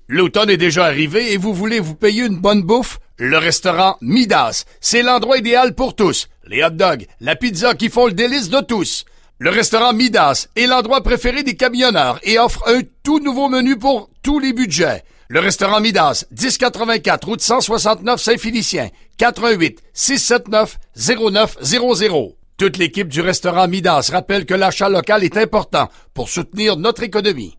L'automne est déjà arrivé et vous voulez vous payer une bonne bouffe? Le restaurant Midas, c'est l'endroit idéal pour tous. Les hot dogs, la pizza qui font le délice de tous. Le restaurant Midas est l'endroit préféré des camionneurs et offre un tout nouveau menu pour tous les budgets. Le restaurant Midas, 1084 route 169 Saint-Félicien, 88 679 0900. Toute l'équipe du restaurant Midas rappelle que l'achat local est important pour soutenir notre économie.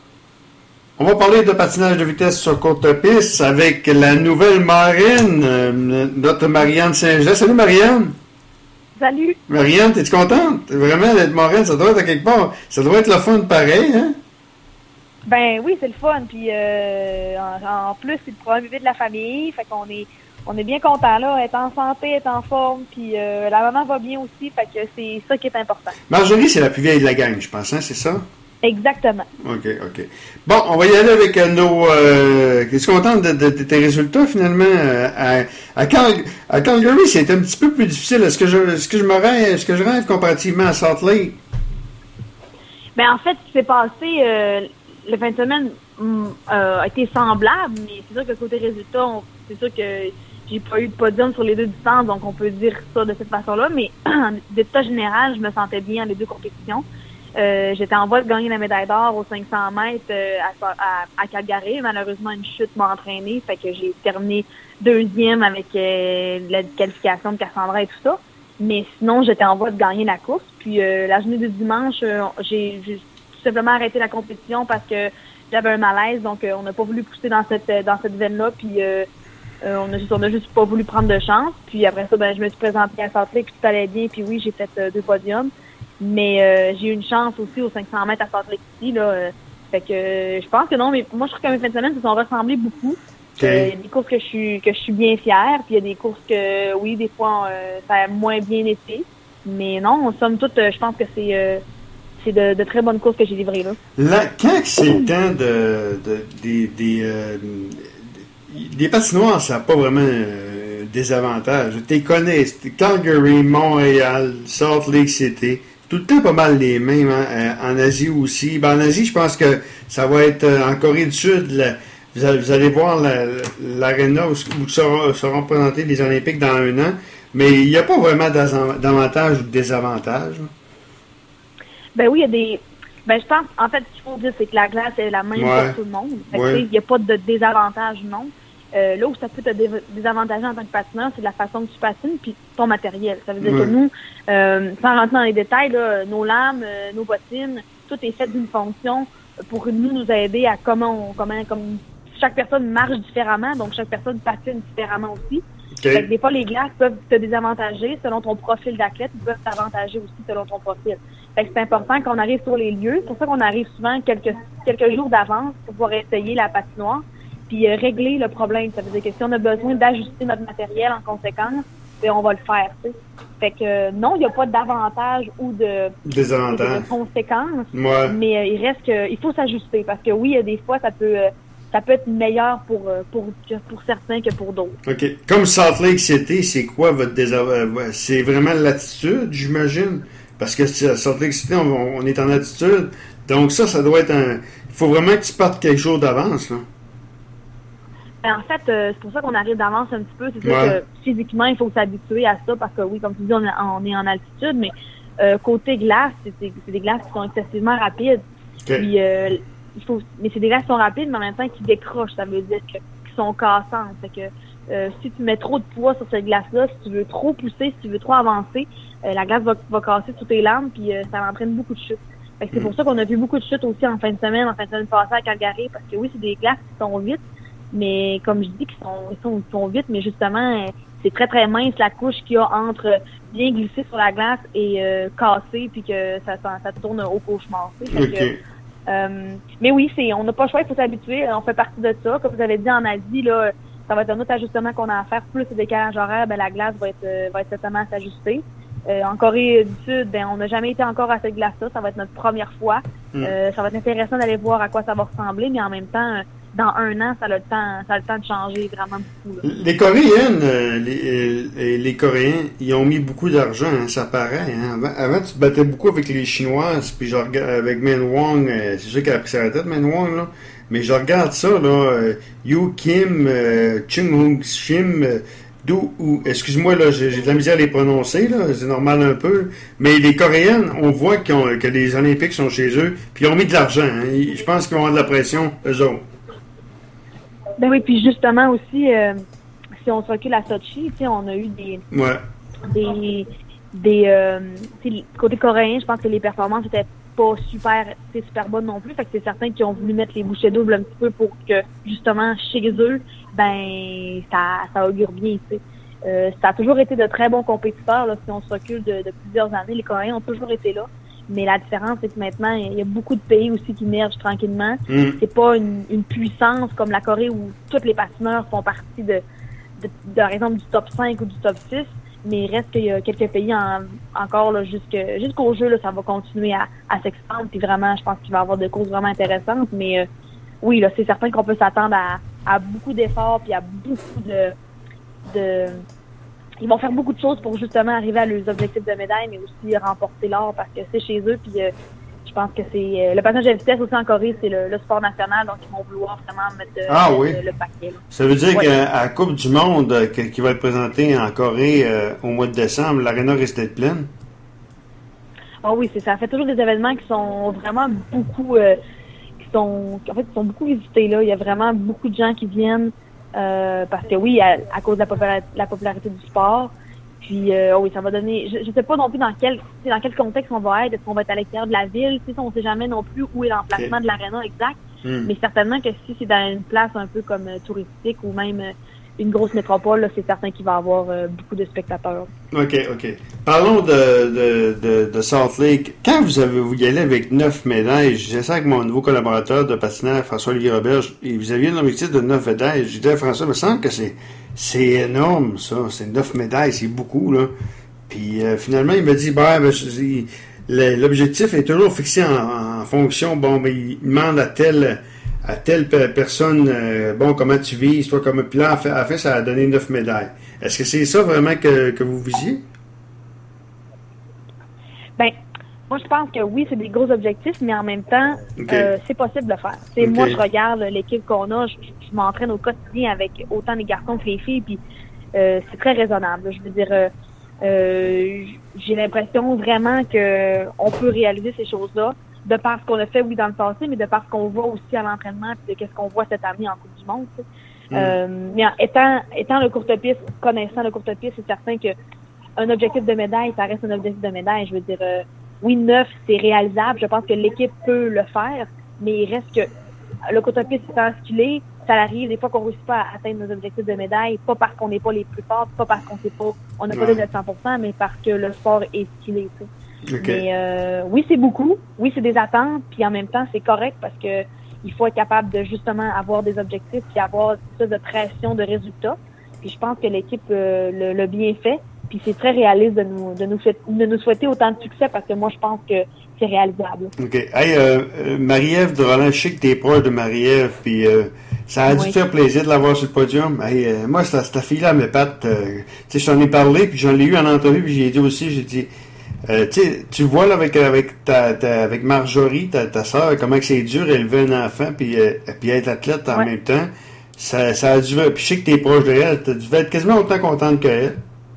On va parler de patinage de vitesse sur courte-piste avec la nouvelle marraine, notre Marianne Saint-Jean. Salut Marianne! Salut! Marianne, t'es-tu contente? Vraiment d'être marraine, ça doit être à quelque part. Ça doit être le fun pareil, hein? Ben oui, c'est le fun. Puis en plus, c'est le premier bébé de la famille. Fait qu'on est bien content là. Elle est en santé, elle est en forme. Puis la maman va bien aussi. Fait que c'est ça qui est important. Marjorie, c'est la plus vieille de la gang, je pense, hein? C'est ça? Exactement. OK. Bon, on va y aller avec nos... Es-tu contente de tes résultats, finalement? À Calgary, c'était un petit peu plus difficile. Est-ce que je rêve comparativement à Salt Lake? Ben en fait, ce qui s'est passé le fin de semaine a été semblable, mais c'est sûr que côté résultat, c'est sûr que j'ai pas eu de podium sur les deux distances, donc on peut dire ça de cette façon-là, mais d'état général, je me sentais bien dans les deux compétitions. J'étais en voie de gagner la médaille d'or aux 500 mètres à Calgary. Malheureusement, une chute m'a entraînée, fait que j'ai terminé deuxième avec la qualification de Cassandra et tout ça. Mais sinon, j'étais en voie de gagner la course. Puis la journée du dimanche, j'ai tout simplement arrêté la compétition parce que j'avais un malaise, donc on n'a pas voulu pousser dans cette veine-là. Puis on a juste pas voulu prendre de chance. Puis après ça, ben je me suis présentée à Salt Lake, puis tout allait bien. Puis oui, j'ai fait 2 podiums. Mais j'ai eu une chance aussi aux 500 mètres à Salt Lake City, là. Fait que je pense que non, mais moi je trouve que mes fins de semaine se sont ressemblés beaucoup. Il y a des courses que je suis bien fière, puis il y a des courses que oui, des fois ça a moins bien été. Mais non, en somme toute, je pense que c'est de très bonnes courses que j'ai livrées là. Quand c'est le temps des patinoires, ça n'a pas vraiment des avantages. Tu les connais, Calgary, Montréal, Salt Lake City. Tout le temps pas mal les mêmes, hein? En Asie aussi. Ben, en Asie, je pense que ça va être en Corée du Sud. Vous allez voir l'aréna où seront présentés les Olympiques dans 1 an. Mais il n'y a pas vraiment d'avantages ou de désavantages. Ben oui, il y a des... Ben je pense, en fait, ce qu'il faut dire, c'est que la glace est la même pour tout le monde. Il n'y a pas de désavantage, non. Là où ça peut te désavantager en tant que patineur, c'est de la façon que tu patines puis ton matériel. Ça veut dire que nous, sans rentrer dans les détails, là, nos lames, nos bottines, tout est fait d'une fonction pour nous aider à comme chaque personne marche différemment, donc chaque personne patine différemment aussi. Okay. Fait que des fois, les glaces peuvent te désavantager selon ton profil d'athlète, ils peuvent t'avantager aussi selon ton profil. Fait que c'est important qu'on arrive sur les lieux. C'est pour ça qu'on arrive souvent quelques jours d'avance pour pouvoir essayer la patinoire puis régler le problème. Ça veut dire que si on a besoin d'ajuster notre matériel en conséquence, bien, on va le faire, tu sais. Fait que non, il n'y a pas d'avantage ou de conséquences, mais il reste que il faut s'ajuster parce que oui, des fois ça peut être meilleur pour certains que pour d'autres. OK. Comme Salt Lake City, c'est quoi votre désavantage? C'est vraiment l'attitude, j'imagine? Parce que Salt Lake City, on est en attitude. Donc ça doit être il faut vraiment que tu partes quelques jours d'avance, là. En fait, c'est pour ça qu'on arrive d'avance un petit peu. C'est sûr que physiquement, il faut s'habituer à ça parce que oui, comme tu dis, on est en altitude, mais côté glace, c'est des glaces qui sont excessivement rapides. Okay. Puis mais c'est des glaces qui sont rapides, mais en même temps qui décrochent. Ça veut dire qu'ils sont cassantes. Fait que si tu mets trop de poids sur cette glace-là, si tu veux trop pousser, si tu veux trop avancer, la glace va casser toutes tes lames, puis ça entraîne beaucoup de chutes. Fait que c'est pour ça qu'on a vu beaucoup de chutes aussi en fin de semaine passée à Calgary, parce que oui, c'est des glaces qui sont vite. Mais comme je dis, ils sont vite, mais justement, c'est très très mince la couche qu'il y a entre bien glisser sur la glace et casser, puis que ça tourne au cauchemar. Okay. Mais oui, on n'a pas le choix, il faut s'habituer. On fait partie de ça. Comme vous avez dit en Asie, là, ça va être un autre ajustement qu'on a à faire. Plus le décalage horaire, ben la glace va être certainement à s'ajuster. En Corée du Sud, ben on n'a jamais été encore à cette glace-là. Ça va être notre première fois. Ça va être intéressant d'aller voir à quoi ça va ressembler, mais en même temps, dans 1 an, ça a le temps de changer vraiment beaucoup. Là. Les Coréennes, les Coréens, ils ont mis beaucoup d'argent, hein, ça paraît. Hein. Avant, tu te battais beaucoup avec les Chinoises, puis genre avec Min Wong, c'est sûr qu'elle a pris sa retraite, Min Wong, là. mais je regarde ça, là, Yu Kim, Chung Hung Shim, excuse-moi, là, j'ai de la misère à les prononcer, là, c'est normal un peu, mais les Coréennes, on voit que les Olympiques sont chez eux, puis ils ont mis de l'argent, hein, je pense qu'ils vont avoir de la pression, eux autres. Ben oui, puis justement aussi, si on se recule à Sochi, on a eu côté coréen, je pense que les performances étaient pas super bonnes non plus. Fait que c'est certains qui ont voulu mettre les bouchées doubles un petit peu pour que, justement, chez eux, ben, ça augure bien, tu sais. Ça a toujours été de très bons compétiteurs, là, si on se recule de plusieurs années. Les Coréens ont toujours été là. Mais la différence, c'est que maintenant, il y a beaucoup de pays aussi qui émergent tranquillement. C'est pas une puissance comme la Corée où tous les patineurs font partie par exemple, du top 5 ou du top 6. Mais il reste qu'il y a quelques pays encore là, jusqu'au jeu, là, ça va continuer à s'expandre. Puis vraiment, je pense qu'il va y avoir des courses vraiment intéressantes. Mais oui, là, c'est certain qu'on peut s'attendre à beaucoup d'efforts puis à beaucoup de ils vont faire beaucoup de choses pour justement arriver à leurs objectifs de médaille, mais aussi remporter l'or parce que c'est chez eux. Puis je pense que c'est le patinage de vitesse aussi en Corée, c'est le sport national, donc ils vont vouloir vraiment mettre le paquet. Là. Ça veut dire qu'à la Coupe du Monde qui va être présentée en Corée au mois de décembre, l'aréna risque d'être pleine? Ah oui, ça fait toujours des événements qui sont vraiment beaucoup qui sont beaucoup visités là. Il y a vraiment beaucoup de gens qui viennent. Parce que oui, à cause de la popularité du sport. Puis oui, ça va donner. Je sais pas non plus dans quel contexte on va être. Est-ce qu'on va être à l'extérieur de la ville? On sait jamais non plus où est l'emplacement de l'aréna exact. Mais certainement que si c'est dans une place un peu comme touristique ou même une grosse métropole, là, c'est certain qu'il va y avoir beaucoup de spectateurs. OK. Parlons de Salt Lake. Quand vous y allez avec 9 médailles, je disais ça avec mon nouveau collaborateur de patinage, François-Olivier Roberge, et vous aviez un objectif de 9 médailles. Je disais à François, il me semble que c'est énorme, ça. C'est 9 médailles, c'est beaucoup, là. Puis finalement, il m'a dit, l'objectif est toujours fixé en fonction, il demande à telle personne, comment tu vises, toi, comme. Puis là, en fait, ça a donné 9 médailles. Est-ce que c'est ça vraiment que vous visiez? Ben, moi, je pense que oui, c'est des gros objectifs, mais en même temps, c'est possible de le faire. Moi, je regarde l'équipe qu'on a, je m'entraîne au quotidien avec autant les garçons que les filles, puis c'est très raisonnable. Je veux dire, j'ai l'impression vraiment que on peut réaliser ces choses-là. De par ce qu'on a fait, oui, dans le passé, mais de par ce qu'on voit aussi à l'entraînement, puis de qu'est-ce qu'on voit cette année en Coupe du Monde. Mais étant le courte-piste, connaissant le courte-piste, c'est certain que un objectif de médaille, ça reste un objectif de médaille. Je veux dire, oui, 9, c'est réalisable. Je pense que l'équipe peut le faire, mais il reste que le courte-piste étant ce qu'il est, ça arrive des fois qu'on ne réussit pas à atteindre nos objectifs de médaille, pas parce qu'on n'est pas les plus forts, pas parce on n'a pas donné notre 100%, mais parce que le sport est ce qu'il est. Mais oui, c'est beaucoup. Oui, c'est des attentes, puis en même temps, c'est correct parce que il faut être capable de justement avoir des objectifs puis avoir une sorte de pression de résultats. Puis je pense que l'équipe le bien fait. Puis c'est très réaliste de nous souhaiter autant de succès parce que moi, je pense que c'est réalisable. OK. Hey, Marie-Ève de Roland, je sais que t'es proche de Marie-Ève, puis ça a dû te faire plaisir de l'avoir sur le podium. Hey, moi, cette fille-là m'épate. Tu sais, j'en ai parlé, puis j'en ai eu en entrevue, puis j'ai dit, tu vois là avec Marjorie, ta sœur, comment que c'est dur élever un enfant puis être athlète en même temps. Ça a dû. Puis je sais que t'es proche de elle, tu devais être quasiment autant contente qu'elle.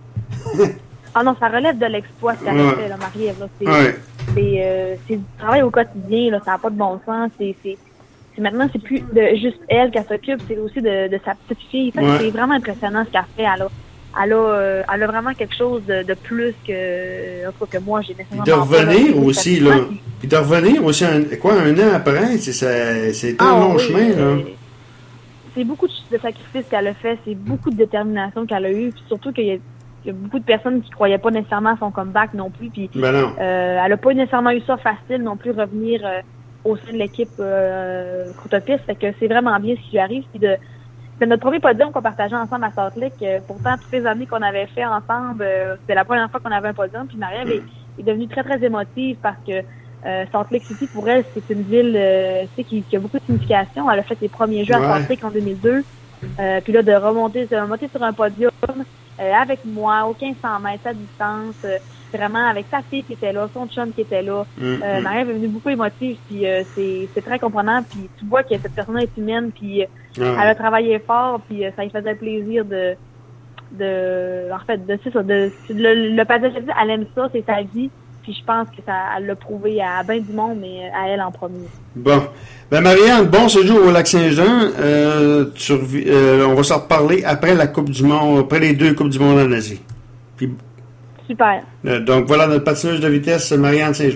Ah non, ça relève de l'exploit ce qu'elle a fait, là, Marie-Ève. C'est du travail au quotidien, là, ça n'a pas de bon sens. Maintenant, c'est plus juste elle qu'elle s'occupe, c'est aussi de sa petite fille. C'est vraiment impressionnant ce qu'elle fait. Elle a vraiment quelque chose de plus que moi, j'ai nécessairement. Puis de revenir aussi, là. Puis de revenir aussi, un an après, c'est un long chemin, là. C'est beaucoup de sacrifices qu'elle a fait, c'est beaucoup de détermination qu'elle a eu, puis surtout qu'il y a beaucoup de personnes qui croyaient pas nécessairement à son comeback non plus, puis elle a pas nécessairement eu ça facile non plus revenir au sein de l'équipe courte-piste, fait que c'est vraiment bien ce qui lui arrive, puis c'est notre premier podium qu'on partageait ensemble à Salt Lake. Pourtant, toutes les années qu'on avait fait ensemble, c'était la première fois qu'on avait un podium. Puis Marie-Ève est devenue très, très émotive parce que Salt Lake City, pour elle, c'est une ville qui a beaucoup de signification. Elle a fait ses premiers jeux à Salt Lake en 2002. Puis là, de remonter sur un podium avec moi, aucun 100 mètres à distance, vraiment avec sa fille qui était là, son chum qui était là. Marie-Ève est venue beaucoup émotive, puis c'est très comprenant, puis tu vois que cette personne est humaine, puis elle a travaillé fort, puis ça lui faisait plaisir le passage, elle aime ça, c'est sa vie, puis je pense que elle l'a prouvé à bien du monde, mais à elle en premier. Bon. Ben, Marianne, bon séjour au Lac-Saint-Jean. On va s'en reparler après la Coupe du Monde, après les 2 Coupes du Monde en Asie. Puis, super. Donc, voilà notre patineuse de vitesse, Marianne Saint-Jean.